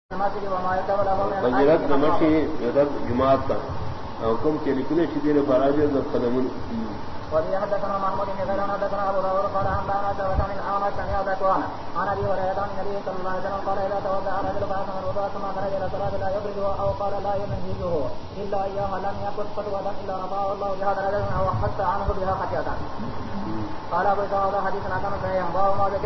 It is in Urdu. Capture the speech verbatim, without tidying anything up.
بجرت نمشی یدد جماعت تا حکم کے لکھنے شدین فراجر قدمون وفي حدثنا محمود بن غيلان حدثنا ابو داود قال انبانا شعبة عن الاعمش عن ابي ذكوان عن ابي هريرة عن النبي صلى الله عليه وسلم قال اذا توضا الرجل فاحسن الوضوء ثم خرج الى الصلاة لا يخرجه او قال لا ينهزه الا اياها لم يكن خطوة الا رفعه الله بهذا الرجل او حتى عنه بها خطيئة. قال ابو داود حديث حسن صحيح.